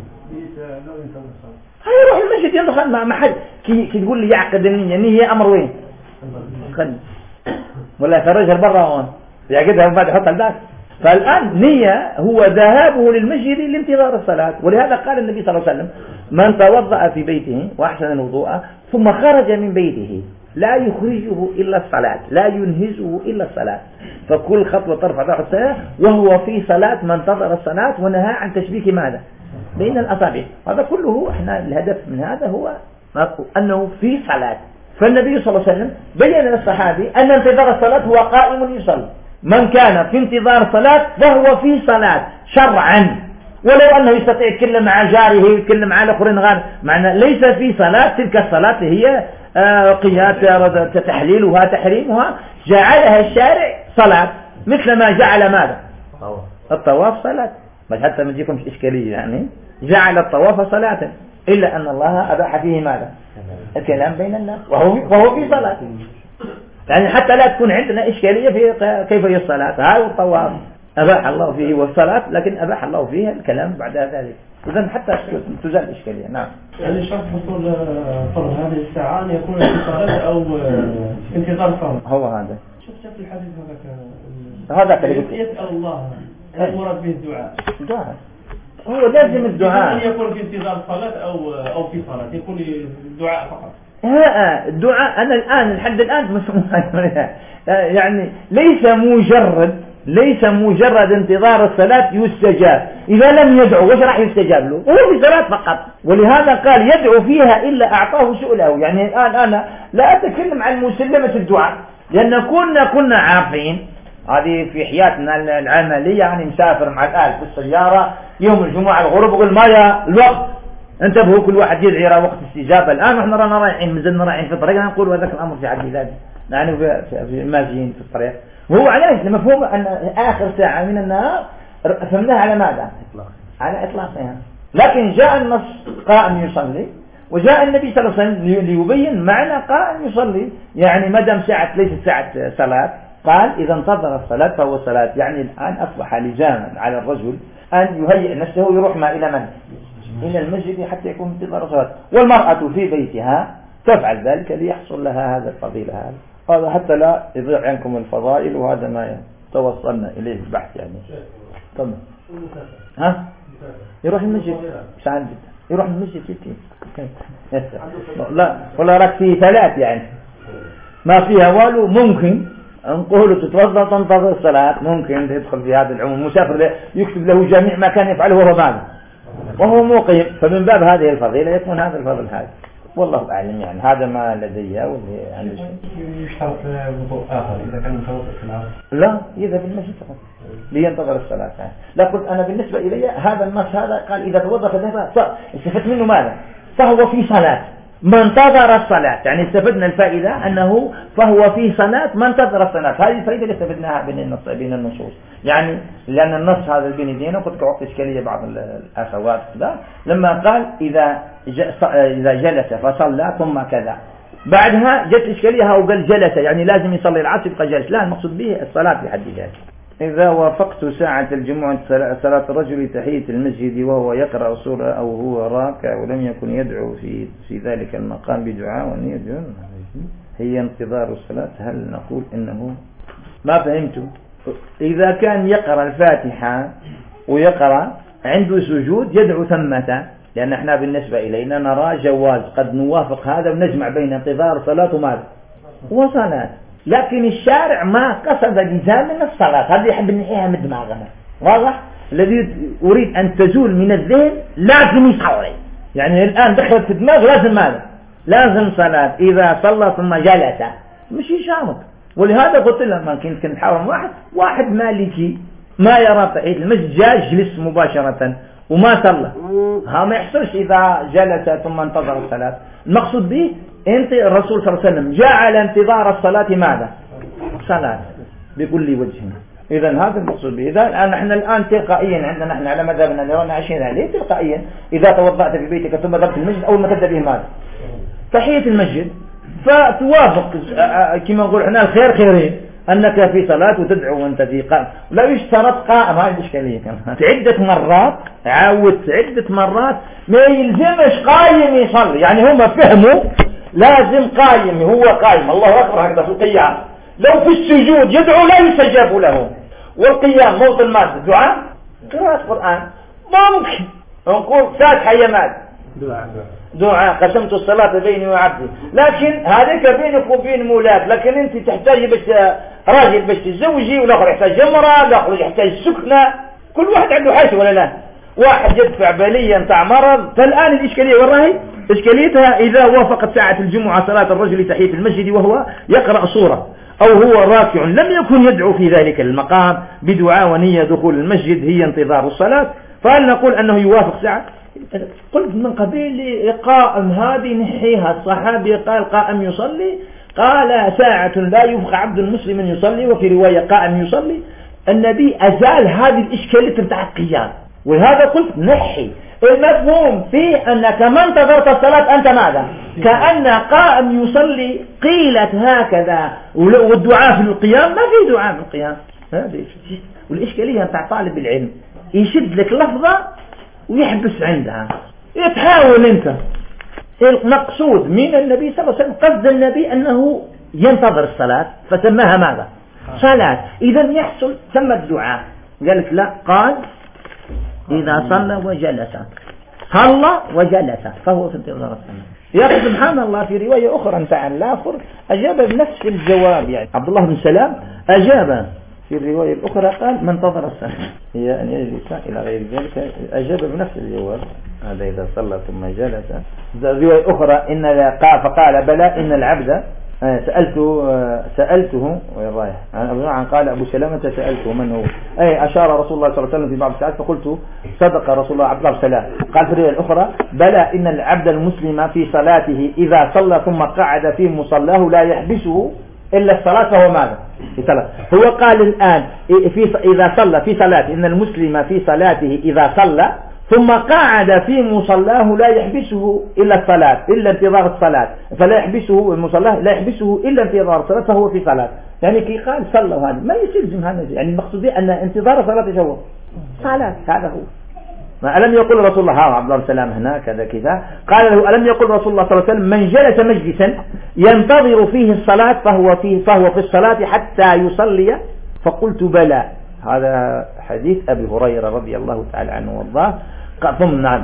هيروح المسجد يدخل مع محل كي تقول لي يعقد النية أمر وين؟ خل ولا يخرجها لبرا هون يعقدها وبعد يحطها الباس. فالآن نية هو ذهابه للمسجد لانتظار الصلاة، ولهذا قال النبي صلى الله عليه وسلم من توضأ في بيته وأحسن الوضوء ثم خرج من بيته لا يخرجه إلا الصلاة لا ينهزه إلا الصلاة فكل خطوة ترفع ذات الصلاة وهو في صلاة ما انتظر الصلاة ونهى عن تشبيك ماذا بين الأصابع. هذا كله احنا الهدف من هذا هو أنه في صلاة. فالنبي صلى الله عليه وسلم بين للصحابي أن انتظار الصلاة هو قائم يصلي. من كان في انتظار صلاة فهو في صلاة شرعا، ولو أنه يستطيع يتكلم مع جاره ويتكلم مع الآخرين غير معنى ليس في صلاة. تلك الصلاة هي قياد تحليلها تحريمها جعلها الشارع صلاة، مثل ما جعل ماذا الطواف صلاة. بل حتى ما تجيكمش إشكالية يعني جعل الطواف صلاة، إلا أن الله أباح فيه ماذا الكلام بين الناس وهو في صلاة. يعني حتى لا تكون عندنا إشكالية في كيف هي الصلاة. هذا الطواف أباح الله فيه والصلاة، لكن أباح الله فيه الكلام بعد ذلك. إذن حتى تزال الإشكالية. نعم. يعني شرط حصول فرض هذه الساعة أن يكون في صلاة أو انتظار فرض. هو هذا. شفت في الحديث هذاك يسأل الله المراد به الدعاء. الدعاء هو لازم الدعاء. أن يكون في انتظار صلاة أو في صلاة، يكون الدعاء فقط. الدعاء أنا الآن لحد الآن يعني ليس مجرد انتظار الصلاة يستجاب. إذا لم يدعو وش راح يستجاب له؟ هو في صلاة فقط. ولهذا قال يدعو فيها إلا أعطاه سؤله. يعني الآن أنا لا أتكلم عن مسلمة الدعاء، لأن كنا عارفين هذه في حياتنا العملية. يعني مسافر مع الأهل في السيارة يوم الجمعة الغروب يقول ما يا الوقت انتبهوا كل واحد يدعي على وقت استجابة. الآن احنا رانا رايحين مازلنا رايحين في الطريق نقول وذاك الأمر في حد ذاته يعني في ماشيين في الطريق. وهو عليه مفهوم أن آخر ساعة من النهار فهمناها على ماذا؟ على إطلاقها. لكن جاء النص قائم يصلي، وجاء النبي صلى الله عليه وسلم ليبين معنى قائم يصلي. يعني ما دام ساعة ليست ساعة صلاة، قال إذا انتظر الصلاة فهو صلاة. يعني الآن أصبح لزاما على الرجل أن يهيئ نفسه يروح ما إلى من؟ إلى المسجد حتى يكون انتظار الصلاة. والمرأة في بيتها تفعل ذلك ليحصل لها هذا الفضيلة. هذا حتى لا يضيع عنكم الفضائل، وهذا ما توصلنا إليه البحث يعني. طبعا يروح المسجد ساعات جدا، يروح المسجد جدا. لا ولا راك في ثلاث يعني ما فيها والو. ممكن نقول تتوضا تنتظر الصلاة، ممكن يدخل في هذا العموم. مسافر يكتب له جميع ما كان يفعله وهو ماذا وهو مقيم، فمن باب هذه الفضيلة يكون هذا الفضل هذا. والله أعلم يعني. هذا ما لدي واللي عندي. يشترط وضوء آخر إذا كان متوضئ في العصر؟ لا، إذا بالمسجد فقط لينتظر الصلاة. لا قلت أنا بالنسبة إلي هذا النص هذا قال إذا توضأ في الصلاة استفدت منه ماذا؟ فهو في صلاة ما انتظر الصلاة. يعني استفدنا الفائدة أنه فهو في صلاة ما انتظر الصلاة. هذه الفائدة اللي استفدناها بين النصوص. يعني لأن النص هذا بين يدينا قلت كوقت إشكالية بعض الأخوات كذا لما قال إذا جلس فصلى ثم كذا، بعدها جت إشكالية وقال جلس يعني لازم يصلي العصر يبقى جالس. لا، المقصود به الصلاة بحد ذاتها. إذا وافقت ساعة الجمعة صلاة الرجل تحية المسجد وهو يقرأ سورة أو هو راكع ولم يكن يدعو في ذلك المقام بدعاء ونية هي انتظار الصلاة، هل نقول إنه ما فهمت؟ إذا كان يقرأ الفاتحة ويقرأ عنده سجود يدعو ثمة، لأن احنا بالنسبة إلينا نرى جواز قد نوافق هذا ونجمع بين انتظار صلاة وماذا وصلاة. لكن الشارع ما قصد لزام من الصلاة، هذا يحب نحيها من دماغنا. واضح؟ الذي أريد أن تزول من الذهن لازم يصلي. يعني الآن دخلت في الدماغ لازم ماذا؟ لازم صلاة. إذا صلى ثم جلس مش يشارك. ولهذا قلت لما كنت نحاول واحد مالكي ما يرى تحية المسجد جاء يجلس مباشرة وما صلى، ها ما يحصلش إذا جلس ثم انتظر الصلاة. المقصود به انت الرسول صلى الله عليه وسلم جعل انتظار الصلاة ماذا؟ صلاة بكل وجه. إذا هذا المقصود به. إذا نحن الآن تلقائيا عندنا نحن على مذهبنا اللي عايشين عليه تلقائيا إذا توضأت في بيتك ثم ذهبت المسجد أول ما تبدأ به ماذا؟ تحية المسجد، فتوافق كما نقول احنا الخير خيرين أنك في صلاة وتدعو وأنت في قائم. لا يشترط قائم، هذه الإشكالية كمان عدة مرات عاودت عدة مرات ما يلزمش قايم يصلي. يعني هم فهموا لازم قايم، هو قايم الله أكبر هكذا في القيام. لو في السجود يدعو لا يستجاب له. والقيام موطن ماذا؟ دعاء قراءة القرآن. ممكن نقول فاتحة يا مال دعاء قسمت الصلاة بيني وعبدي. لكن هذيك بينك وبين مولاك، لكن انت تحتاج بس راجل بس تزوجي، والاخر يحتاج جمرة، الاخر يحتاج سكنة، كل واحد عنده حاجة ولا لا؟ واحد يدفع بليا تاع مرض. فالآن الإشكالية والله إشكاليتها إذا وافقت ساعة الجمعة صلاة الرجل تحية المسجد وهو يقرأ سورة أو هو راكع لم يكن يدعو في ذلك المقام بدعاء ونية دخول المسجد هي انتظار الصلاة، فهل نقول أنه يوافق ساعة؟ قلت من قبيل قائم هذه نحيها. الصحابي قال قائم يصلي، قال ساعة لا يبقى عبد المسلم يصلي، وفي رواية قائم يصلي. النبي أزال هذه الإشكالية بتاع القيام، وهذا قلت نحي المفهوم فيه أنك ما انتظرت الصلاة أنت ماذا؟ كأن قائم يصلي قيلت هكذا، والدعاء في القيام ما في دعاء في القيام. والإشكالية بتاع طالب العلم يشد لك لفظة ويحبس عندها، يتحاول انت. المقصود من النبي صلى الله عليه وسلم قصد النبي أنه ينتظر الصلاة فسماها ماذا؟ صلاة. إذا يحصل ثم الدعاء. قالت لا، قال إذا صلى وجلس صلى وجلس فهو في انتظار الصلاة. يا أخي سبحان الله في رواية أخرى نتاع الآخر أجاب بنفس الجواب، يعني عبد الله بن سلام أجاب في الرواية الأخرى قال من انتظر الصلاة هي أن يجلس إلى غير ذلك، أجاب بنفس الجواب هذا إذا صلى ثم جلس. الرواية أخرى إن فقال بلى إن العبد سألته ورايح عن قال أبو سلامة سألته من هو، أي أشار رسول الله صلى الله عليه وسلم في بعض الساعات فقلت صدق رسول الله عبد الله بن سلام. قال في الرواية الأخرى بلى إن العبد المسلم في صلاته إذا صلى ثم قعد في مصلاه لا يحبسه إلا الصلاة فهو ماذا؟ في صلاة. هو قال الآن إذا صلى في صلاته إن المسلم في صلاته إذا صلى ثم قعد في مصلاه لا يحبسه إلا الصلاة إلا انتظار الصلاة، فلا يحبسه المصلاه لا يحبسه إلا انتظار الصلاة فهو في صلاة. يعني كي قال صلى هذا ما يلزم هذا، يعني المقصود أن انتظار الصلاة شو صلاة. هذا هو ما ألم يقول رسول الله عبد الله بن سلام هنا كذا كذا، قال له ألم يقول رسول الله صلى الله عليه وسلم من جلس مجلسا ينتظر فيه الصلاة فهو في الصلاة حتى يصلي؟ فقلت بلى. هذا حديث أبي هريرة رضي الله تعالى عنه وارضاه. ثم نعم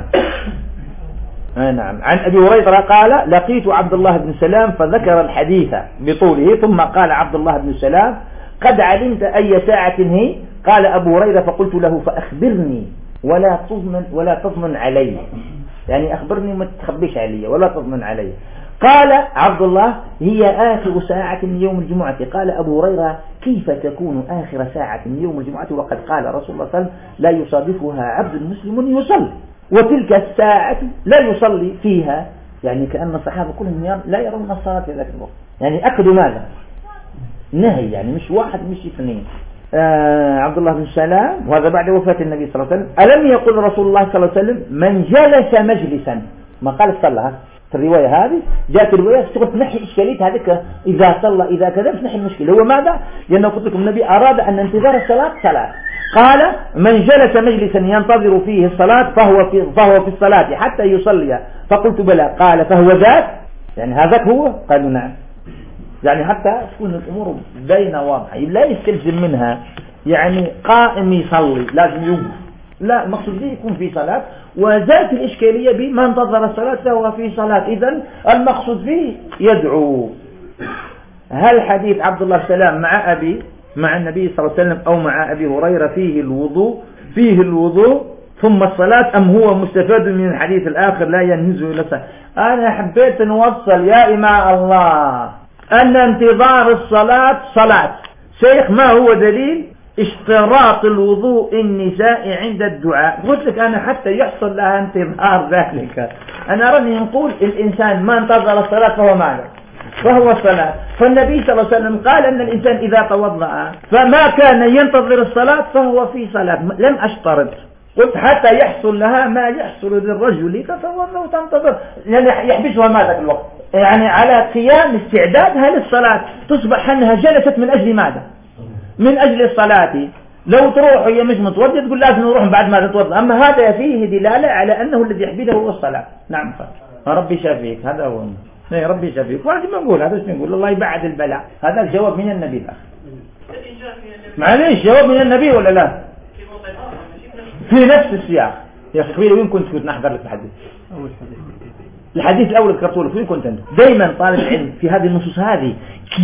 عن أبي هريرة قال لقيت عبد الله بن سلام فذكر الحديث بطوله، ثم قال عبد الله بن سلام قد علمت أي ساعة هي؟ قال أبو هريرة فقلت له فأخبرني ولا تضمن علي، يعني أخبرني وما تخبيش علي ولا تضمن علي. قال عبد الله هي آخر ساعة من يوم الجمعة. قال أبو هريرة كيف تكون آخر ساعة من يوم الجمعة وقد قال رسول الله صلى الله عليه وسلم لا يصادفها عبد مسلم يصلي وتلك الساعة لا يصلي فيها، يعني كأن الصحابة كلهم لا يرون الصلاة في ذاك الوقت، يعني أكدوا ماذا؟ نهي، يعني مش واحد مش اثنين. عبد الله بن سلام وهذا بعد وفاة النبي صلى الله عليه وسلم. ألم يقول رسول الله صلى الله عليه وسلم من جلس مجلسا، ما قال صلى. في الرواية هذه جاءت الرواية تنحي إشكالية هذيك إذا صلى إذا كذا تنحي المشكلة. هو ماذا؟ لأنه قلت لكم النبي أراد أن انتظار الصلاة صلاة. قال من جلس مجلسا ينتظر فيه الصلاة فهو في الصلاة حتى يصلي. فقلت بلى. قال فهو ذاك، يعني هذاك هو؟ قالوا نعم. يعني حتى تكون الأمور باينة واضحة، لا يستلزم منها يعني قائم يصلي لازم يوقف، لا المقصود به يكون في صلاة. وذات الإشكالية بما انتظر الصلاة فهو في صلاة، إذن المقصود به يدعو. هل حديث عبد الله السلام مع النبي صلى الله عليه وسلم أو مع أبي هريرة فيه الوضوء ثم الصلاة، أم هو مستفاد من الحديث الآخر لا ينهزه إلى الصلاة؟ أنا حبيت نوصل يا إماء الله أن انتظار الصلاة صلاة. شيخ ما هو دليل اشتراط الوضوء النساء عند الدعاء؟ قلت لك أنا حتى يحصل لها انتظار ذلك. أنا راني نقول الإنسان ما انتظر الصلاة فهو ماذا؟ فهو الصلاة. فالنبي صلى الله عليه وسلم قال أن الإنسان إذا توضأ فما كان ينتظر الصلاة فهو في صلاة. لم أشترط، قلت حتى يحصل لها ما يحصل للرجل تتوضأ وتنتظر، يعني يحبسها ماذا في الوقت؟ يعني على قيام استعدادها للصلاة، تصبح أنها جلست من أجل ماذا؟ من أجل الصلاة. لو تروح هي مش متوضئ تقول لازم نروح بعد ما تتوضأ. أما هذا فيه دلالة على أنه الذي يحبسه هو الصلاة. نعم ربي شافيك، هذا هو ربي شافيك. واحد ما نقول هذا نقول الله يبعد البلاء. هذا الجواب من النبي الأخ. معليش جواب من النبي ولا لا؟ في نفس السياق يا أخي قبيلة وين كنت نحضر لك الحديث؟ الحديث الأول ذكرته لك وين كنت أنت؟ دائما طالب العلم في هذه النصوص هذه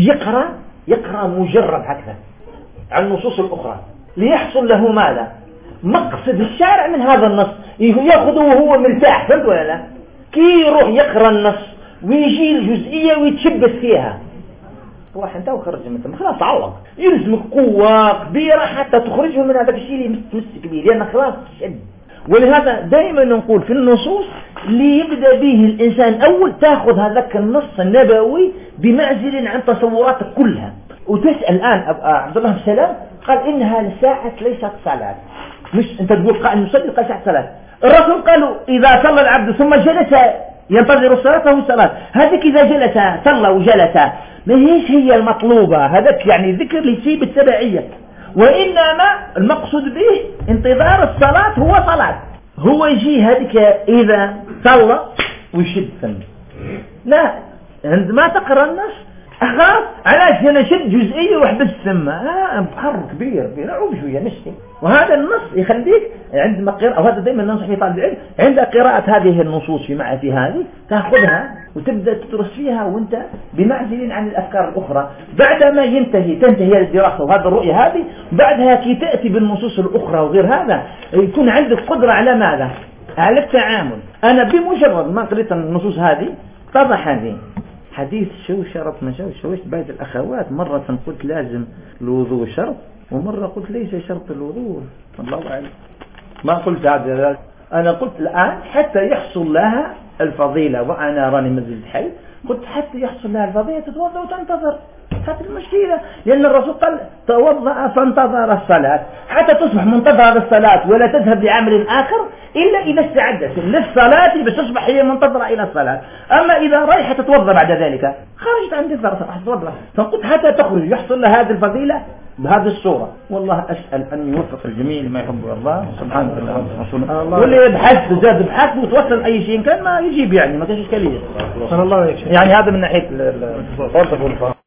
يقرأ مجرد هكذا عن النصوص الأخرى ليحصل له ماذا؟ مقصد الشارع من هذا النص يأخذه وهو مرتاح. فهمت ولا لا؟ كي يروح يقرأ النص ويجي الجزئية ويتشبث فيها روح انت وخرج مثلا خلاص عوض يلزمك قوة كبيرة حتى تخرجه من هذا الشيء اللي مس كبير لأنه خلاص شد. ولهذا دائما نقول في النصوص اللي يبدأ به الإنسان أول تأخذ هذاك النص النبوي بمعزل عن تصوراتك كلها وتسأل الآن عبد الله بن سلام قال إنها الساعة ليست صلاة. مش أنت تقول قائم يصلي قال ساعة صلاة. الرسول قالوا إذا صلى العبد ثم جلس ينتظر الصلاة فهو صلاة. هذاك إذا جلس صلى وجلس ما هي المطلوبة. هذاك يعني ذكر ليسيب التبعية وإنما المقصود به انتظار الصلاة هو صلاة. هو يجي هذيك إذا صلى ويشد ثم لا عندما تقرأ النص أخاف علاش أنا شد جزئية وحبس ثم بحر كبير نعوم شوية نشتي. وهذا النص يخليك عندما قراءة وهذا دائما ننصح في طالب العلم عند قراءة هذه النصوص في معرفة هذه تأخذها وتبدأ تدرس فيها وانت بمعزل عن الأفكار الأخرى. بعدما تنتهي الدراسة وهذا الرؤية هذه بعدها كي تأتي بالنصوص الأخرى وغير هذا يكون عندك قدرة على ماذا؟ على التعامل. أنا بمجرد ما قريت النصوص هذه اتضح هذه حديث شو شرط ما شوشت بعض الأخوات مرة قلت لازم الوضوء شرط ومرة قلت ليس شرط الوضوء الله أعلم. ما قلت هذا أنا قلت الآن حتى يحصل لها الفضيلة وأنا راني مزيد حي قلت حتى يحصل لها الفضيلة تتوضأ وتنتظر. هذه المشكلة لأن الرسول قال توضأ فانتظر الصلاة حتى تصبح منتظر الصلاة ولا تذهب لعمل آخر إلا إذا استعدت للصلاة بس تصبح هي منتظرة إلى الصلاة. أما إذا رايحة تتوضأ بعد ذلك خرجت عن الفرصة تتوضأ فقلت حتى تخرج يحصل لها هذه الفضيلة بهذه الصورة. والله أسأل أن يوفق الجميع لما يحب الله سبحانه وتعالى. واللي يبحث زاد بحث وتوصل أي شيء كان ما يجيب يعني ما كانش إشكالية. يعني هذا من ناحية